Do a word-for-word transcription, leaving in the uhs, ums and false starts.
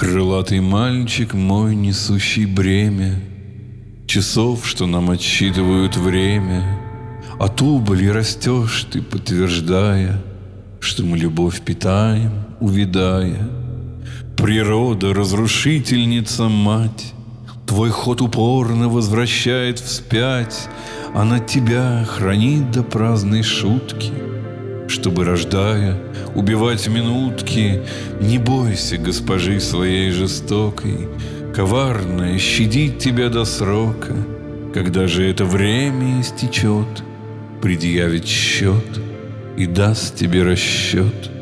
Крылатый мальчик мой, несущий бремя часов, что нам отсчитывают время. От убыли растешь ты, подтверждая, что мы любовь питаем, увядая. Природа, разрушительница мать, твой ход упорно возвращает вспять. Она тебя хранит до праздной шутки, чтобы, рождая, убивать минутки. Не бойся госпожи своей жестокой, коварная щадить тебя до срока. Когда же это время истечет, предъявит счет и даст тебе расчет.